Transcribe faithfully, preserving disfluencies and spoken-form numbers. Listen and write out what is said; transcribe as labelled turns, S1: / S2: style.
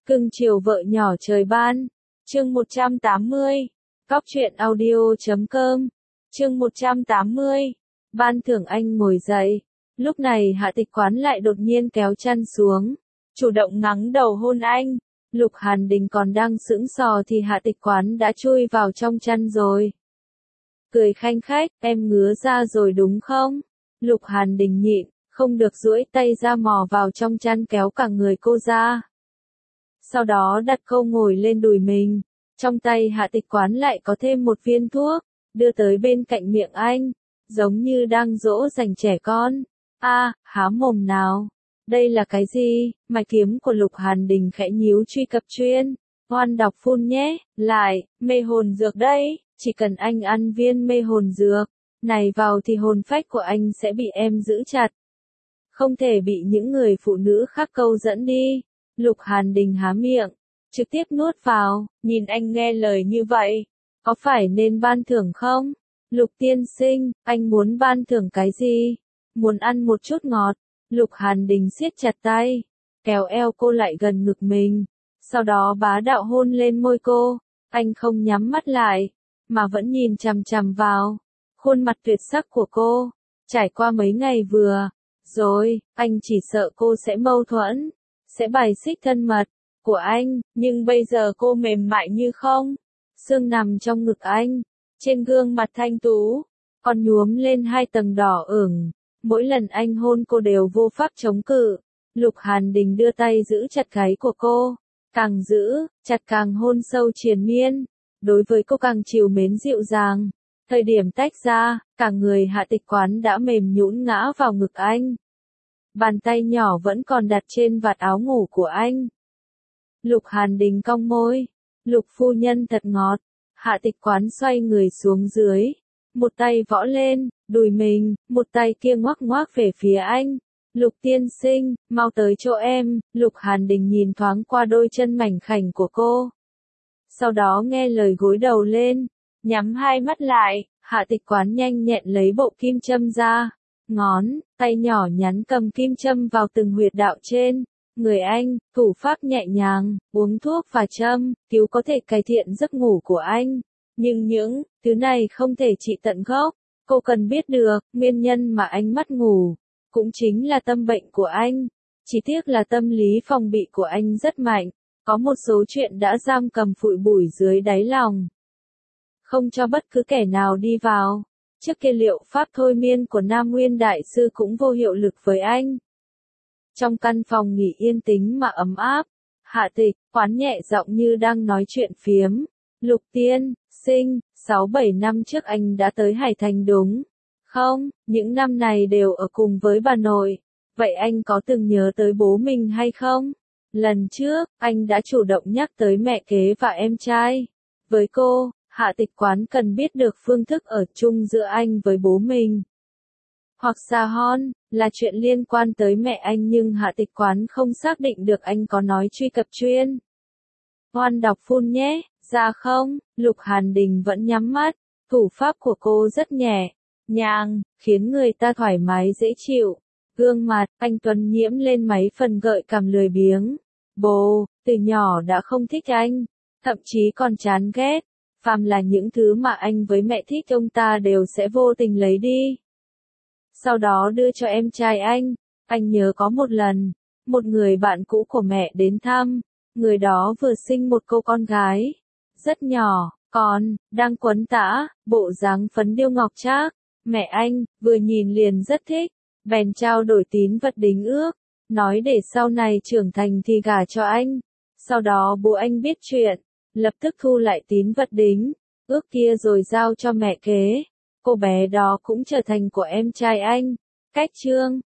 S1: Cưng chiều vợ nhỏ trời ban. Chương một trăm tám mươi. Cóc truyện audio chấm com. Chương một trăm tám mươi. Ban Thưởng Anh ngồi dậy. Lúc này Hạ Tịch Quán lại đột nhiên kéo chăn xuống, chủ động ngắng đầu hôn anh. Lục Hàn Đình còn đang sững sờ thì Hạ Tịch Quán đã chui vào trong chăn rồi. Cười khanh khách, em ngứa ra rồi đúng không? Lục Hàn Đình nhịn, không được duỗi tay ra mò vào trong chăn kéo cả người cô ra. Sau đó đặt cô ngồi lên đùi mình, trong tay Hạ Tịch Quán lại có thêm một viên thuốc, đưa tới bên cạnh miệng anh, giống như đang dỗ dành trẻ con. A, à, há mồm nào. Đây là cái gì? Mạch kiếm của Lục Hàn Đình khẽ nhíu truy cập chuyên. Ngoan đọc phun nhé, lại, mê hồn dược đây, chỉ cần anh ăn viên mê hồn dược này vào thì hồn phách của anh sẽ bị em giữ chặt. Không thể bị những người phụ nữ khác câu dẫn đi. Lục Hàn Đình há miệng, trực tiếp nuốt vào, nhìn anh nghe lời như vậy, có phải nên ban thưởng không? Lục tiên sinh, anh muốn ban thưởng cái gì? Muốn ăn một chút ngọt. Lục Hàn Đình siết chặt tay, kéo eo cô lại gần ngực mình, sau đó bá đạo hôn lên môi cô. Anh không nhắm mắt lại, mà vẫn nhìn chằm chằm vào khuôn mặt tuyệt sắc của cô. Trải qua mấy ngày vừa rồi, anh chỉ sợ cô sẽ mâu thuẫn, sẽ bài xích thân mật của anh, nhưng bây giờ cô mềm mại như không xương nằm trong ngực anh, trên gương mặt thanh tú còn nhuốm lên hai tầng đỏ ửng. Mỗi lần anh hôn cô đều vô pháp chống cự. Lục Hàn Đình đưa tay giữ chặt gáy của cô, càng giữ chặt càng hôn sâu triền miên, đối với cô càng trìu mến dịu dàng. Thời điểm tách ra, cả người Hạ Tịch Quán đã mềm nhũn ngã vào ngực anh. Bàn tay nhỏ vẫn còn đặt trên vạt áo ngủ của anh. Lục Hàn Đình cong môi, Lục phu nhân thật ngọt. Hạ Tịch Quán xoay người xuống dưới, một tay võ lên đùi mình, một tay kia ngoắc ngoắc về phía anh. Lục tiên sinh, mau tới chỗ em. Lục Hàn Đình nhìn thoáng qua đôi chân mảnh khảnh của cô, sau đó nghe lời gối đầu lên, nhắm hai mắt lại. Hạ Tịch Quán nhanh nhẹn lấy bộ kim châm ra, ngón tay nhỏ nhắn cầm kim châm vào từng huyệt đạo trên người anh, thủ pháp nhẹ nhàng, uống thuốc và châm cứu có thể cải thiện giấc ngủ của anh, nhưng những thứ này không thể trị tận gốc. Cô cần biết được, nguyên nhân mà anh mất ngủ, cũng chính là tâm bệnh của anh. Chỉ tiếc là tâm lý phòng bị của anh rất mạnh, có một số chuyện đã giam cầm phụi bụi dưới đáy lòng, không cho bất cứ kẻ nào đi vào. Trước kia liệu pháp thôi miên của Nam Nguyên Đại Sư cũng vô hiệu lực với anh. Trong căn phòng nghỉ yên tĩnh mà ấm áp, Hạ Tịch Quán nhẹ giọng như đang nói chuyện phiếm. Lục tiên sinh, sáu bảy năm trước anh đã tới Hải Thành đúng không? Những năm này đều ở cùng với bà nội. Vậy anh có từng nhớ tới bố mình hay không? Lần trước, anh đã chủ động nhắc tới mẹ kế và em trai. Với cô, Hạ Tịch Quán cần biết được phương thức ở chung giữa anh với bố mình, hoặc xa hơn, là chuyện liên quan tới mẹ anh, nhưng Hạ Tịch Quán không xác định được anh có nói truy cập chuyên. Ngoan đọc phun nhé, ra không? Lục Hàn Đình vẫn nhắm mắt, thủ pháp của cô rất nhẹ nhàng, khiến người ta thoải mái dễ chịu. Gương mặt anh tuấn nhiễm lên mấy phần gợi cảm lười biếng. Bố, từ nhỏ đã không thích anh, thậm chí còn chán ghét. Phàm là những thứ mà anh với mẹ thích ông ta đều sẽ vô tình lấy đi, sau đó đưa cho em trai anh. Anh nhớ có một lần, một người bạn cũ của mẹ đến thăm, người đó vừa sinh một cô con gái, rất nhỏ, còn đang quấn tã, bộ dáng phấn điêu ngọc trác. Mẹ anh vừa nhìn liền rất thích, bèn trao đổi tín vật đính ước, nói để sau này trưởng thành thì gả cho anh. Sau đó bố anh biết chuyện, lập tức thu lại tín vật đính ước kia rồi giao cho mẹ kế. Cô bé đó cũng trở thành của em trai anh. Cách chương